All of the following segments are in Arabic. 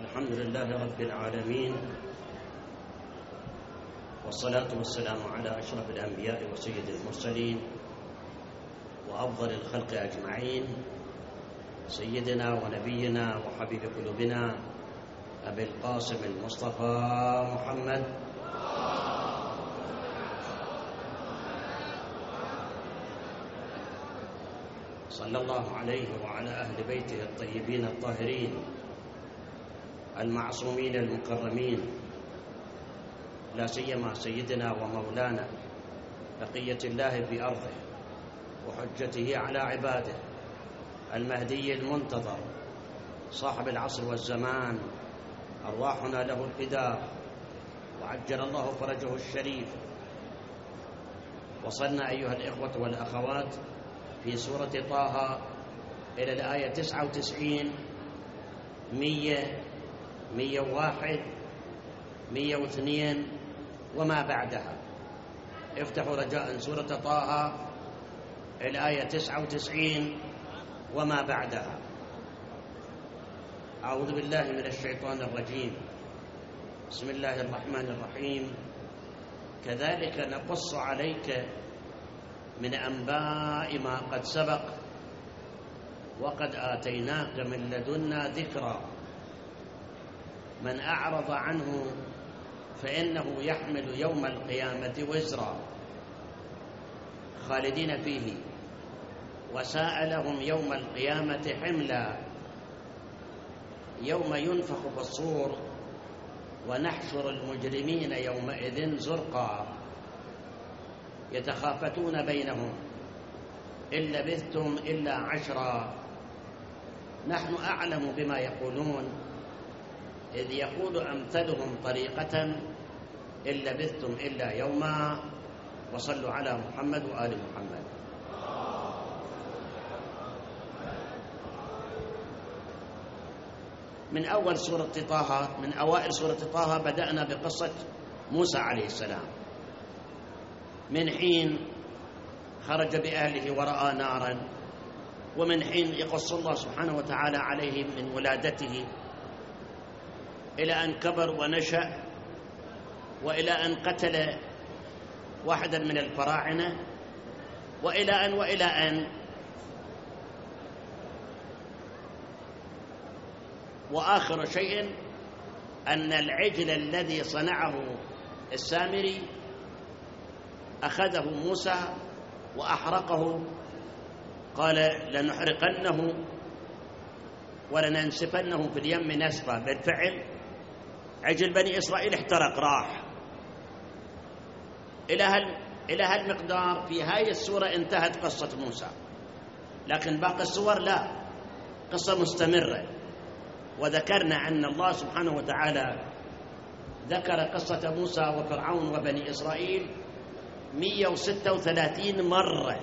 الحمد لله رب العالمين، والصلاة والسلام على أشرف الأنبياء وسيد المرسلين وأفضل الخلق أجمعين، سيدنا ونبينا وحبيب قلوبنا أبي القاسم المصطفى محمد صلى الله عليه وعلى أهل بيته الطيبين الطاهرين المعصومين المكرمين، لا سيما سيدنا ومولانا بقية الله في أرضه وحجته على عباده المهدي المنتظر صاحب العصر والزمان، أرواحنا له الفداء وعجل الله فرجه الشريف. وصلنا أيها الإخوة والأخوات في سورة طه إلى الآية 99 100 101 102 وما بعدها. افتحوا رجاء سورة طه الآية 99 وما بعدها. أعوذ بالله من الشيطان الرجيم. بسم الله الرحمن الرحيم. كذلك نقص عليك من أنباء ما قد سبق وقد آتيناك من لدنا ذكرا من أعرض عنه فإنه يحمل يوم القيامة وزرا خالدين فيه وساء لهم يوم القيامة حملا يوم ينفخ في الصور ونحشر المجرمين يومئذ زرقا يتخافتون بينهم إن لبثتم إلا عشرا نحن أعلم بما يقولون إذ يقول أمثلهم طريقة إن لبثتم إلا يوما. وصلوا على محمد وآل محمد. من أوائل سورة طه بدأنا بقصة موسى عليه السلام، من حين خرج بأهله ورأى نارا، ومن حين يقص الله سبحانه وتعالى عليه من ولادته إلى أن كبر ونشأ، وإلى أن قتل واحدا من الفراعنة، وإلى أن وآخر شيء أن العجل الذي صنعه السامري أخذه موسى وأحرقه، قال لنحرقنه ولننسفنه في اليم نسفا. بالفعل عجل بني إسرائيل احترق راح. إلى هالمقدار في هاي السورة انتهت قصة موسى، لكن باقي السور لا، قصة مستمرة. وذكرنا أن الله سبحانه وتعالى ذكر قصة موسى وفرعون وبني إسرائيل 136 مرة،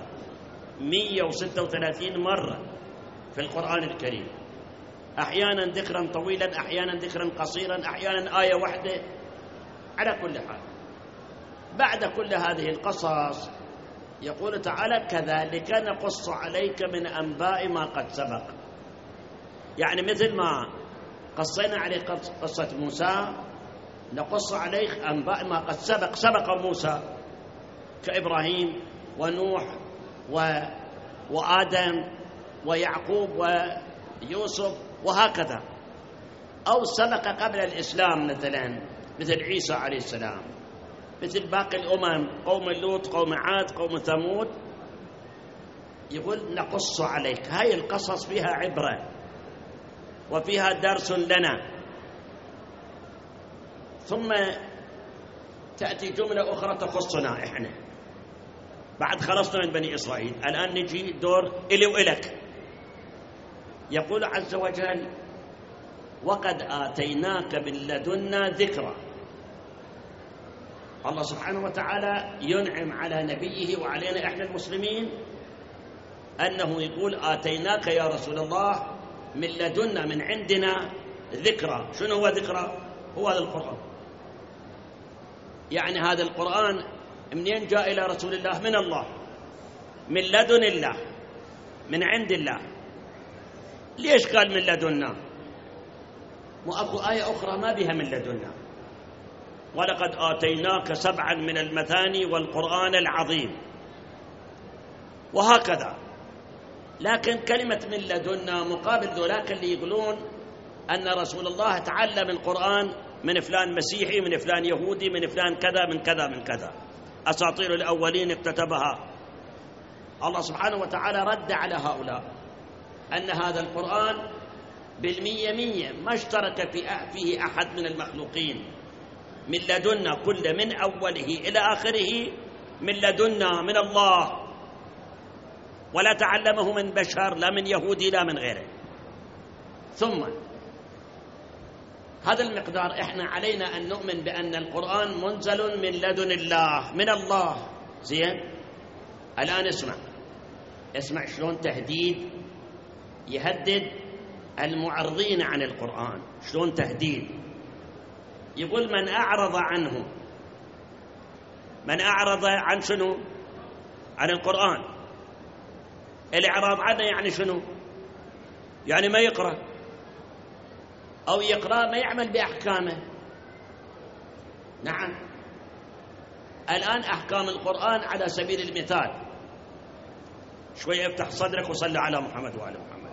136 مرة في القرآن الكريم، أحيانا ذكرا طويلا، أحيانا ذكرا قصيرا، أحيانا آية واحدة. على كل حال بعد كل هذه القصص يقول تعالى كذلك نقص عليك من أنباء ما قد سبق، يعني مثل ما قصينا عليك قصة موسى نقص عليك أنباء ما قد سبق موسى، كإبراهيم ونوح وآدم ويعقوب ويوسف وهكذا، أو سبق قبل الإسلام مثلا مثل عيسى عليه السلام، مثل باقي الأمم قوم لوط قوم عاد قوم ثمود. يقول نقص عليك، هاي القصص فيها عبرة وفيها درس لنا. ثم تأتي جملة أخرى تخصنا إحنا بعد خلصنا من بني إسرائيل، الآن نجي دور إلي وإلك. يقول عز وجل وقد آتيناك من لدنا ذكرا. الله سبحانه وتعالى ينعم على نبيه وعلينا إحنا المسلمين أنه يقول آتيناك يا رسول الله من لدنا، من عندنا ذكرى. شنو هو ذكرى؟ هو هذا القرآن. يعني هذا القرآن منين جاء إلى رسول الله؟ من الله، من لدن الله، من عند الله. ليش قال من لدنا؟ وأكو آية أخرى ما بها من لدنا، ولقد آتيناك 7 من المثاني والقرآن العظيم، وهكذا. لكن كلمة من لدنا مقابل ذولاك اللي يقولون أن رسول الله تعلم القرآن من فلان مسيحي، من فلان يهودي، من فلان كذا من كذا من كذا، أساطير الأولين اكتتبها. الله سبحانه وتعالى رد على هؤلاء أن هذا القرآن بالمية ما اشترك فيه أحد من المخلوقين، من لدنا كل من أوله إلى آخره من لدنا من الله، ولا تعلمه من بشر، لا من يهودي لا من غيره. ثم هذا المقدار إحنا علينا أن نؤمن بأن القرآن منزل من لدن الله، من الله. زين، الآن اسمع شلون تهديد يهدد المعرضين عن القرآن، شلون تهديد. يقول من أعرض عنه، من أعرض عن شنو؟ عن القرآن. الإعراض عنه يعني شنو؟ يعني ما يقرأ، أو يقرأ ما يعمل بأحكامه. نعم، الآن أحكام القرآن على سبيل المثال، شوية افتح صدرك وصلي على محمد وعلى محمد.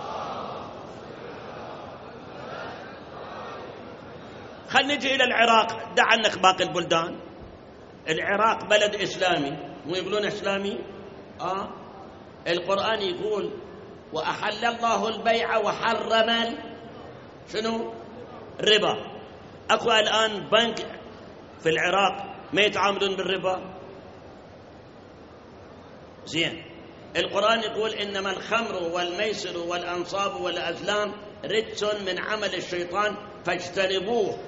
خلنا نجي إلى العراق، دع عنك باقي البلدان. العراق بلد إسلامي، مو يقولون إسلامي؟ القرآن يقول وأحل الله البيع وحرم شنو؟ الربا. أكو الآن بنك في العراق ما يتعاملون بالربا؟ زين، القرآن يقول إنما الخمر والميسر والأنصاب والأزلام رجس من عمل الشيطان فاجتنبوه.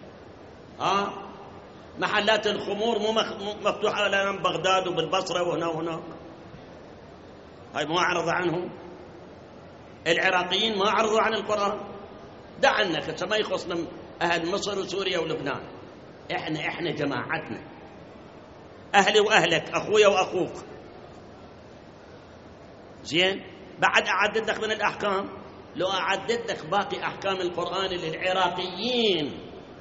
محلات الخمور مو مفتوحة الآن بغداد وبالبصرة وهنا وهنا، هاي ما أعرض عنهم. العراقيين ما أعرضوا عن القرآن. دع عنك، ما يخصنا أهل مصر وسوريا ولبنان. إحنا جماعتنا، أهلي وأهلك، أخويا وأخوك. زين، بعد أعدد لك من الأحكام، لو أعدد لك باقي أحكام القرآن للعراقيين.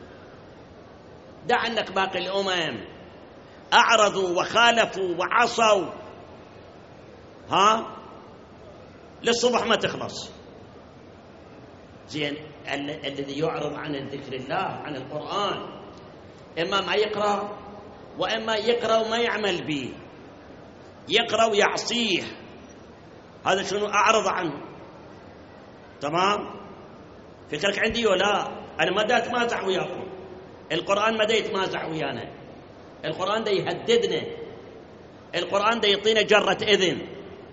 دع عنك باقي الأمم أعرضوا وخالفوا وعصوا، للصبح ما تخلص. زين، الذي يعرض عن ذكر الله عن القرآن إما ما يقرأ، وإما يقرأ وما يعمل به، يقرأ ويعصيه. هذا شنو؟ أعرض عنه. تمام؟ فكرك عندي ولا؟ أنا ما دا أتمازح وياكم، القرآن ما دا يتمازح ويانا، القرآن دا يهددنا، القرآن دا يعطينا جرة إذن.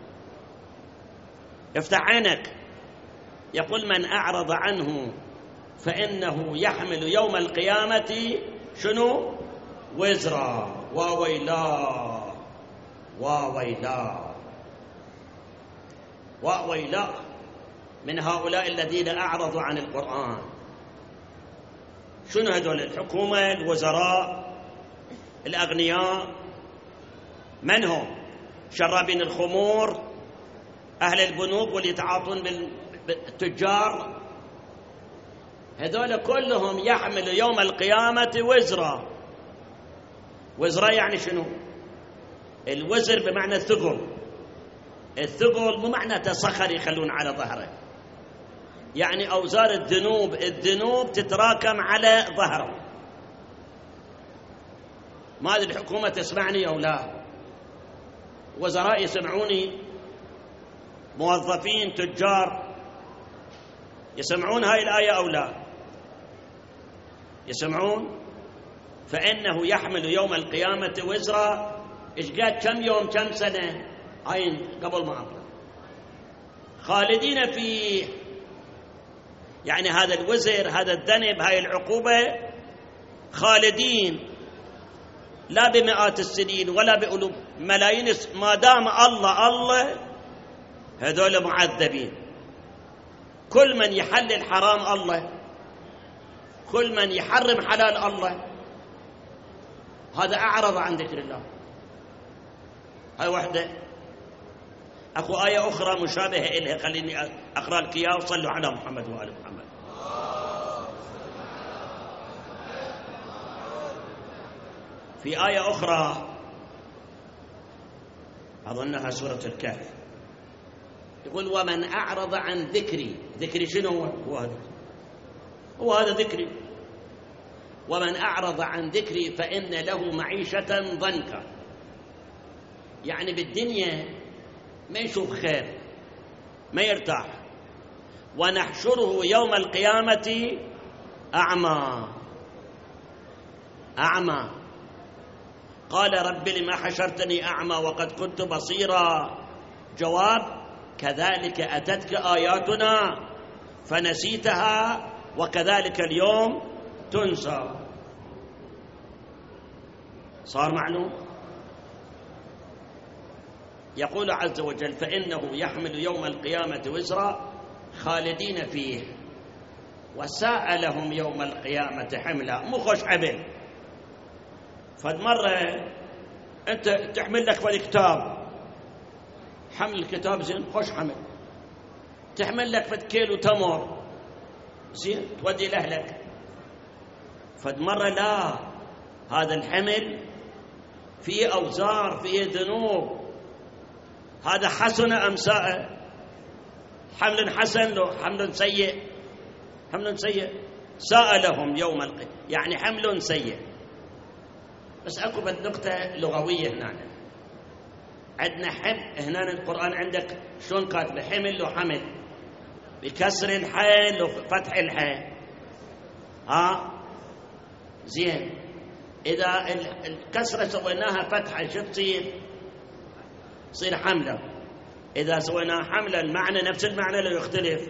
افتح عينك، يقول من أعرض عنه فإنه يحمل يوم القيامة شنو؟ وزرا. وويلاه وويلاه وويلاه من هؤلاء الذين أعرضوا عن القرآن. شنو هذول؟ الحكومة، الوزراء، الأغنياء. من هم؟ شرابين الخمور، أهل البنوك واللي يتعاطون بالتجار. هذول كلهم يحمل يوم القيامة وزرا. وزرا يعني شنو؟ الوزر بمعنى الثقل. الثقل مو معنى صخر يخلون على ظهره، يعني أوزار الذنوب، الذنوب تتراكم على ظهره. ما أدري الحكومة تسمعني أو لا، وزراء يسمعوني، موظفين، تجار يسمعون هاي الآية أو لا؟ يسمعون. فإنه يحمل يوم القيامة وزرا. إيش قد؟ كم يوم، كم سنة؟ هاي قبل ما أقول خالدين فيه. يعني هذا الوزر، هذا الذنب، هاي العقوبة خالدين، لا بمئات السنين ولا بألوف ملايين، ما دام الله هذول معذبين. كل من يحلل حرام الله، كل من يحرم حلال الله، هذا أعرض عن ذكر الله. هاي واحدة. أكو آية أخرى مشابهة إليها، خليني أقرأ لك إياها وصلوا على محمد وآل محمد. في آية أخرى أظنها سورة الكهف، يقول ومن أعرض عن ذكري شنو هو هذا ذكري، ومن أعرض عن ذكري فإن له معيشة ضنكا، يعني بالدنيا ما يشوف خير، ما يرتاح. ونحشره يوم القيامة أعمى قال رب لما حشرتني أعمى وقد كنت بصيرا. جواب كذلك أتتك آياتنا فنسيتها وكذلك اليوم تنسى. صار معلوم. يقول عز وجل فإنه يحمل يوم القيامة وزرا خالدين فيه وساء لهم يوم القيامة حملا. مو خوش عبل، فد مرة أنت تحمل لك فالكتاب، حمل الكتاب زين خوش حمل، تحمل لك فد كيلو تمر زين تودي لأهلك، فد مرة لا، هذا الحمل فيه أوزار فيه ذنوب، هذا حسن أم ساء؟ حمل حسن لو حمل سيء؟ حمل سيء. ساء لهم يوم القيامة يعني حمل سيء. بس أكو نقطة لغوية هنا، عندنا هنا القرآن عندك شلون كاتب حمل وحمل، بكسر الحاء وفتح الحاء. زين، إذا الكسرة سويناها فتحة شو تصير حملة. إذا سويناها حملة المعنى نفس المعنى لو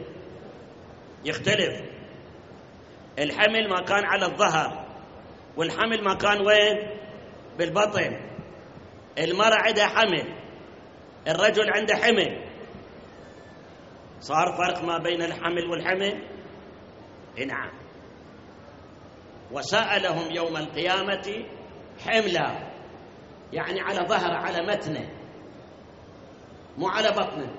يختلف. الحمل ما كان على الظهر، والحمل ما كان وين؟ بالبطن. المرأة عندها حمل، الرجل عنده حمل. صار فرق ما بين الحمل والحمل؟ نعم. وساء لهم يوم القيامة حملا، يعني على ظهر، على متنه، مو على بطنه.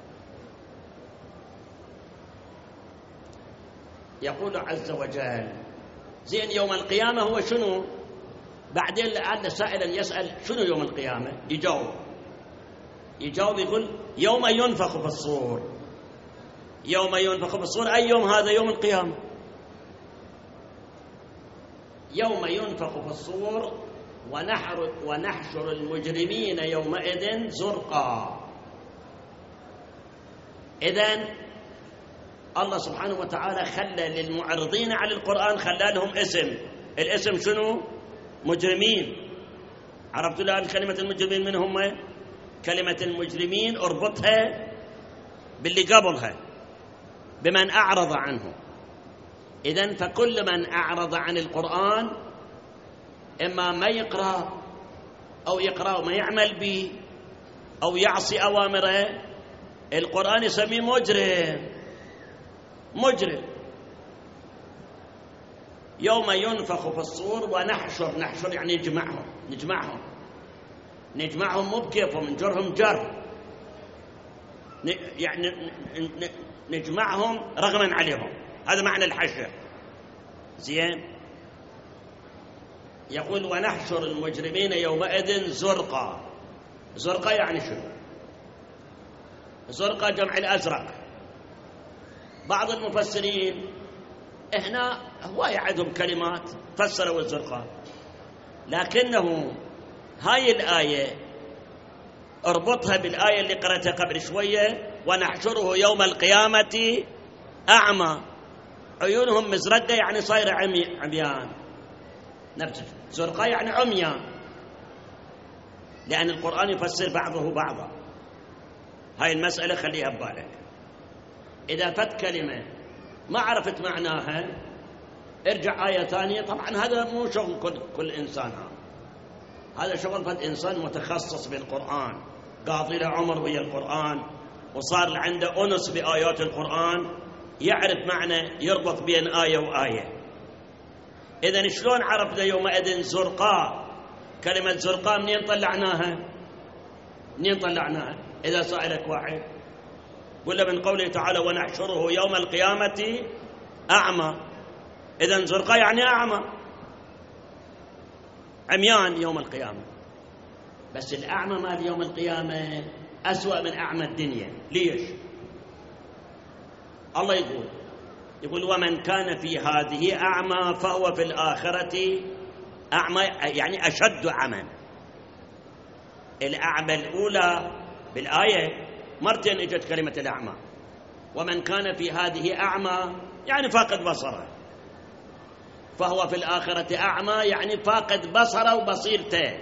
يقول عز وجل زين يوم القيامة هو شنو؟ بعدين لعل سائلا يسأل شنو يوم القيامة، يجاوب يقول يوم ينفخ في الصور. يوم ينفخ في الصور أي يوم هذا؟ يوم القيامة. يوم ينفخ في الصور ونحشر المجرمين يومئذ زرقا. إذن الله سبحانه وتعالى خلى للمعرضين على القرآن خلى لهم اسم. الاسم شنو؟ مجرمين. عرفتوا الآن كلمة المجرمين من هم؟ كلمة المجرمين اربطها باللي قبلها بمن أعرض عنه. إذن فكل من أعرض عن القرآن إما ما يقرأ أو يقرأ وما يعمل به أو يعصي أوامره، القرآن يسميه مجرم. يوم ينفخ في الصور ونحشر يعني نجمعهم مو بكيفهم، نجرهم جر، يعني نجمعهم رغما عليهم. هذا معنى الحشر. زين. يقول ونحشر المجرمين يومئذ زرقا. زرقا يعني شنو؟ زرقا جمع الأزرق. بعض المفسرين هنا هواية عندهم كلمات فسروا الزرقاء، لكنه هاي الآية اربطها بالآية اللي قرأتها قبل شوية ونحشره يوم القيامة أعمى، عيونهم مزرقة يعني صايرة عميان. نفس زرقاء يعني عميان، لأن القرآن يفسر بعضه بعضا. هاي المسألة خليها ببالك. إذا فت كلمة ما عرفت معناها ارجع آية ثانية. طبعا هذا مو شغل كل إنسان، هذا شغل فت إنسان متخصص بالقرآن، قاضي له عمر ويا القرآن وصار عنده أنس بآيات القرآن، يعرف معنى يربط بين آية وآية. إذن شلون عرفنا يومئذ زرقاء؟ كلمة زرقاء منين طلعناها؟ إذا سألك واحد ولا من قوله تعالى ونحشره يوم القيامة أعمى. إذن زرقاء يعني أعمى، عميان يوم القيامة. بس الأعمى مال يوم القيامة أسوأ من أعمى الدنيا. ليش؟ الله يقول ومن كان في هذه أعمى فهو في الآخرة أعمى، يعني أشد عمى. الأعمى الأولى بالآية مرتين اجت كلمة الأعمى، ومن كان في هذه أعمى يعني فاقد بصره، فهو في الآخرة أعمى يعني فاقد بصره وبصيرته،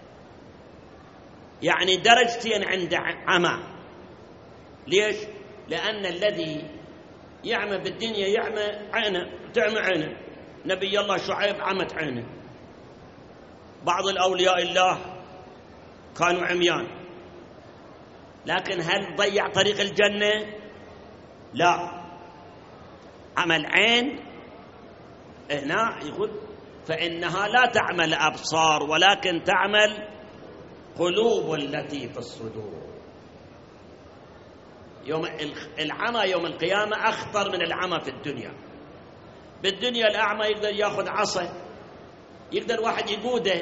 يعني درجتين عند عمى. ليش؟ لأن الذي يعمى بالدنيا يعمى عينه، تعمى عينه. نبي الله شعيب عمت عينه، بعض الأولياء الله كانوا عميان، لكن هل ضيع طريق الجنة؟ لا. عمى العين هنا يقول فإنها لا تعمى الأبصار ولكن تعمى القلوب التي في الصدور. العمى يوم القيامة أخطر من العمى في الدنيا. بالدنيا الأعمى يقدر يأخذ عصا، يقدر واحد يقوده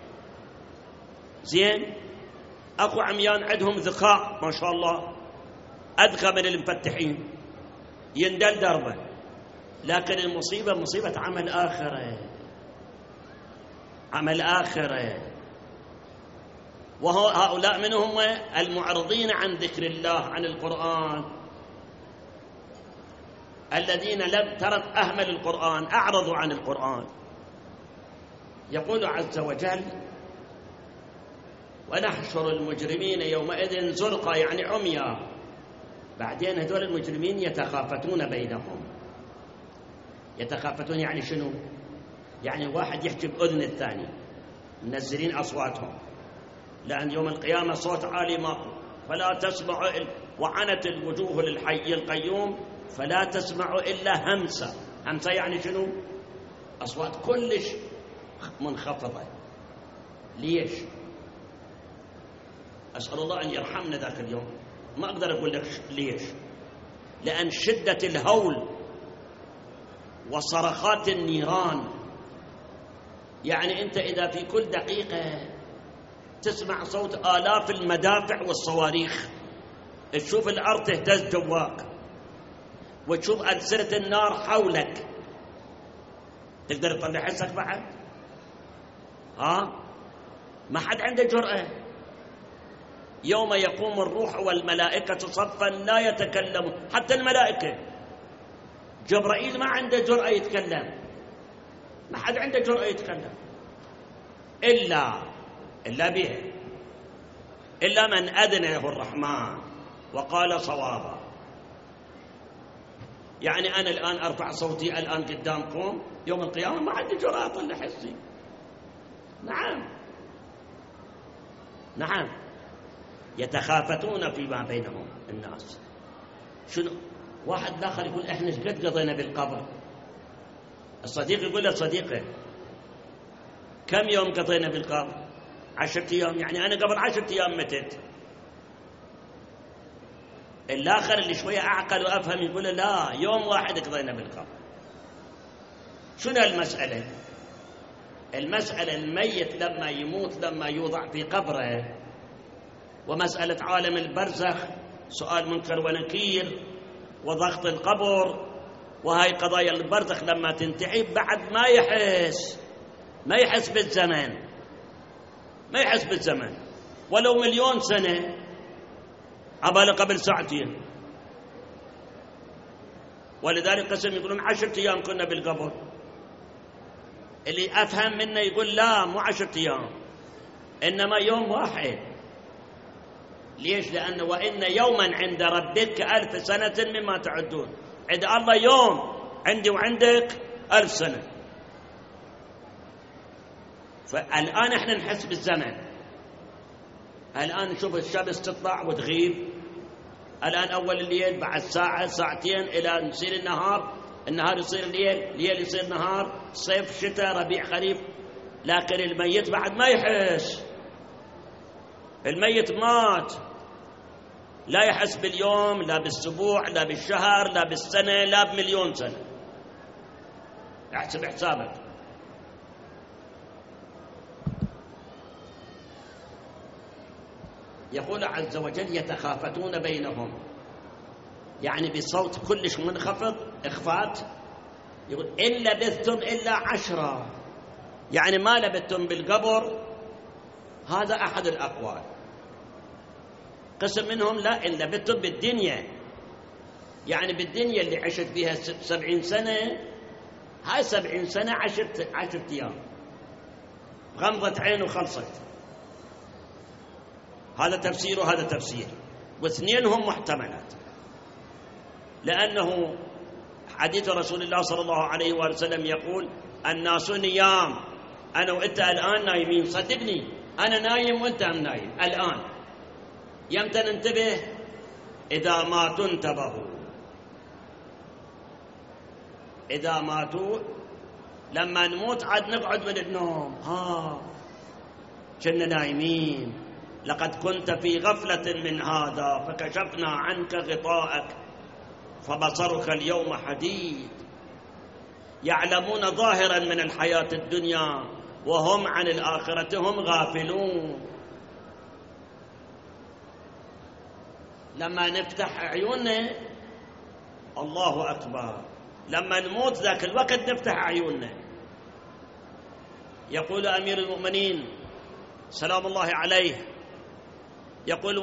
زين. أكو عميان عندهم ذكاء ما شاء الله، أذكى من المفتحين، يندل دربه. لكن المصيبة مصيبة عمل آخرة، عمل آخرة. وهؤلاء من هم؟ المعرضين عن ذكر الله، عن القرآن، الذين لم ترك أهمل القرآن، أعرضوا عن القرآن. يقول عز وجل ونحشر المجرمين يومئذ زرقا، يعني عميا. بعدين هذول المجرمين يتخافتون بينهم. يتخافتون يعني شنو؟ يعني واحد يحكي بأذن الثاني، منزلين أصواتهم، لأن يوم القيامة صوت عالي ماكو، فلا تسمع وعنت الوجوه للحي القيوم فلا تسمع إلا همسة. همسة يعني شنو؟ أصوات كلش منخفضة. ليش؟ أسأل الله أن يرحمنا ذاك اليوم، ما أقدر أقول لك ليش، لأن شدة الهول وصرخات النيران. يعني أنت إذا في كل دقيقة تسمع صوت آلاف المدافع والصواريخ، تشوف الأرض تهتز جواك، وتشوف ألسنة النار حولك، تقدر تطلع حسك بعد؟ ما حد عنده جرأة. يوم يقوم الروح والملائكة صفا لا يتكلمون، حتى الملائكة. جبرائيل ما عنده جرأة يتكلم، ما حد عنده جرأة يتكلم إلا به، إلا من أذن له الرحمن وقال صوابا. يعني أنا الآن أرفع صوتي الآن قدامكم، يوم القيامة ما عندي جرأة أطلع حسي. نعم يتخافتون فيما بينهم الناس. شنو؟ واحد الآخر يقول إحنا إيش قد قضينا بالقبر. الصديق يقول لصديقه كم يوم قضينا بالقبر؟ 10 أيام. يعني أنا قبل 10 أيام متت. الآخر اللي شوية أعقل وأفهم يقول لا، يوم واحد قضينا بالقبر. شنو المسألة؟ المسألة الميت لما يموت، لما يوضع في قبره، ومسألة عالم البرزخ، سؤال منكر ونكير، وضغط القبر، وهاي قضايا البرزخ لما تنتهي بعد ما يحس بالزمن، ما يحس بالزمن ولو 1,000,000 سنة، عباله قبل ساعتين. ولذلك قسم يقولون 10 أيام كنا بالقبر. اللي أفهم منه يقول لا، مو 10 أيام، إنما يوم واحد. ليش؟ لأنه وإن يوما عند ربك 1000 سنة مما تعدون. عند الله يوم، عندي وعندك 1000 سنة. فالآن احنا نحس بالزمن. الآن نشوف الشمس تطلع وتغيب، الآن أول الليل، بعد ساعة ساعتين إلى يصير النهار، النهار يصير ليل، ليل يصير نهار، صيف شتاء ربيع خريف. لكن الميت بعد ما يحس. الميت مات، لا يحس باليوم، لا بالأسبوع، لا بالشهر، لا بالسنة، لا ب1,000,000 سنة. احسب حسابك. يقول عز وجل يتخافتون بينهم، يعني بصوت كلش منخفض إخفات، يقول إن لبثتم إلا 10، يعني ما لبثتم بالقبر. هذا أحد الأقوال. قسم منهم لا، إن لبثتم بالدنيا، يعني بالدنيا اللي عشت فيها 70 سنة، هاي 70 سنة 10 أيام، غمضة عين وخلصت. هذا تفسير وهذا تفسير، واثنينهم محتملات، لأنه حديث رسول الله صلى الله عليه وسلم يقول الناس نيام، أنا وإنت الآن نايمين، صدقني أنا نايم وإنت نايم الآن. يمتى ننتبه؟ إذا ماتوا انتبهوا. إذا ماتوا، لما نموت عاد نقعد من النوم، كنا نايمين، لقد كنت في غفلة من هذا فكشفنا عنك غطاءك فبصرك اليوم حديد. يعلمون ظاهرا من الحياة الدنيا وهم عن الآخرة هم غافلون. لما نفتح عيوننا الله أكبر، لما نموت ذاك الوقت نفتح عيوننا. يقول أمير المؤمنين سلام الله عليه، يقول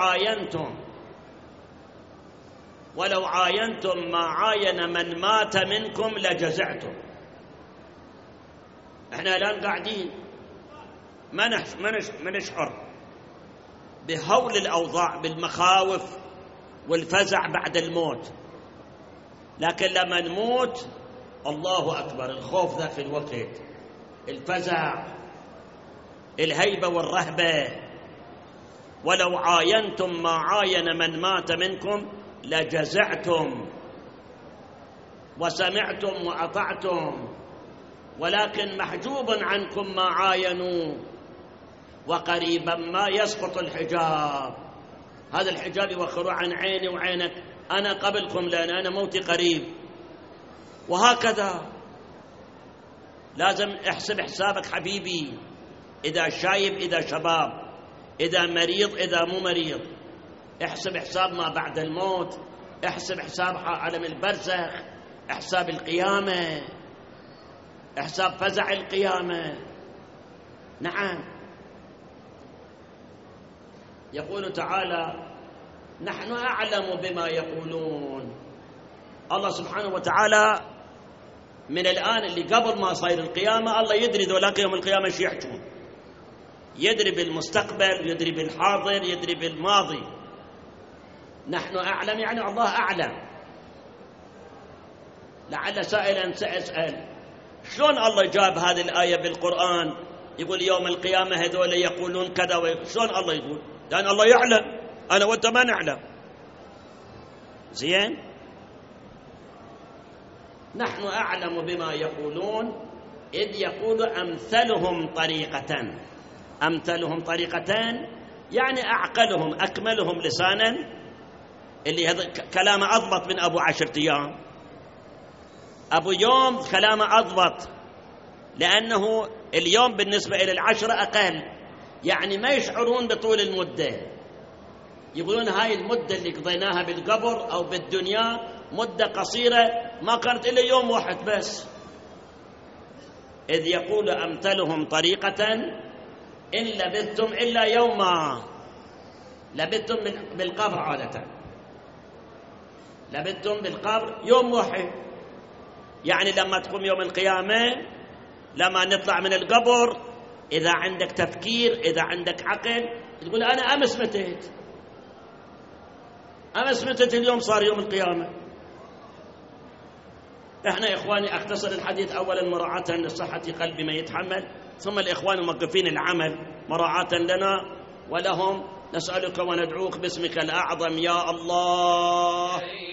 ولو عاينتم ما عاين من مات منكم لجزعتم. احنا الآن قاعدين ما نشعر بهول الأوضاع، بالمخاوف والفزع بعد الموت، لكن لما نموت الله أكبر، الخوف ذاك الوقت، الفزع، الهيبة والرهبة. ولو عاينتم ما عاين من مات منكم لجزعتم وسمعتم وأطعتم، ولكن محجوب عنكم ما عاينوا، وقريبا ما يسقط الحجاب. هذا الحجاب يوخروه عن عيني وعينك، أنا قبلكم لأن أنا موتي قريب. وهكذا لازم احسب حسابك حبيبي، إذا شايب إذا شباب، إذا مريض إذا مو مريض، احسب حساب ما بعد الموت، احسب حساب عالم البرزخ، احساب القيامة، احساب فزع القيامة. نعم. يقول تعالى نحن أعلم بما يقولون. الله سبحانه وتعالى من الآن اللي قبل ما صير القيامة الله يدري ذولاك يوم القيامة شو يحجون، يدري بالمستقبل، يدري بالحاضر، يدري بالماضي. نحن أعلم يعني الله أعلم. لعل سائلا سأسأل شلون الله جاب هذه الآية بالقرآن يقول يوم القيامة هذول يقولون كذا، شلون الله يقول؟ لأن الله يعلم، أنا وأنت ما نعلم. زين؟ نحن أعلم بما يقولون إذ يقول أمثلهم طريقة. أمثلهم طريقة يعني أعقلهم أكملهم لسانا، اللي هذا كلامه أضبط من أبو 10 أيام. أبو يوم كلامه أضبط، لأنه اليوم بالنسبة إلى 10 أقل، يعني ما يشعرون بطول المدة. يقولون هاي المدة اللي قضيناها بالقبر أو بالدنيا مدة قصيرة، ما كانت إلا يوم واحد بس. إذ يقول أمثلهم طريقة إن لبثتم إلا يوما. لبثتم بالقبر عادة، لبثتم بالقبر يوم واحد، يعني لما تقوم يوم القيامة، لما نطلع من القبر، إذا عندك تفكير، إذا عندك عقل، تقول أنا أمس متت اليوم صار يوم القيامة. احنا إخواني أختصر الحديث أولا مراعاة لصحة قلب من يتحمل، ثم الإخوان موقفين العمل مراعاة لنا ولهم. نسألك وندعوك باسمك الأعظم يا الله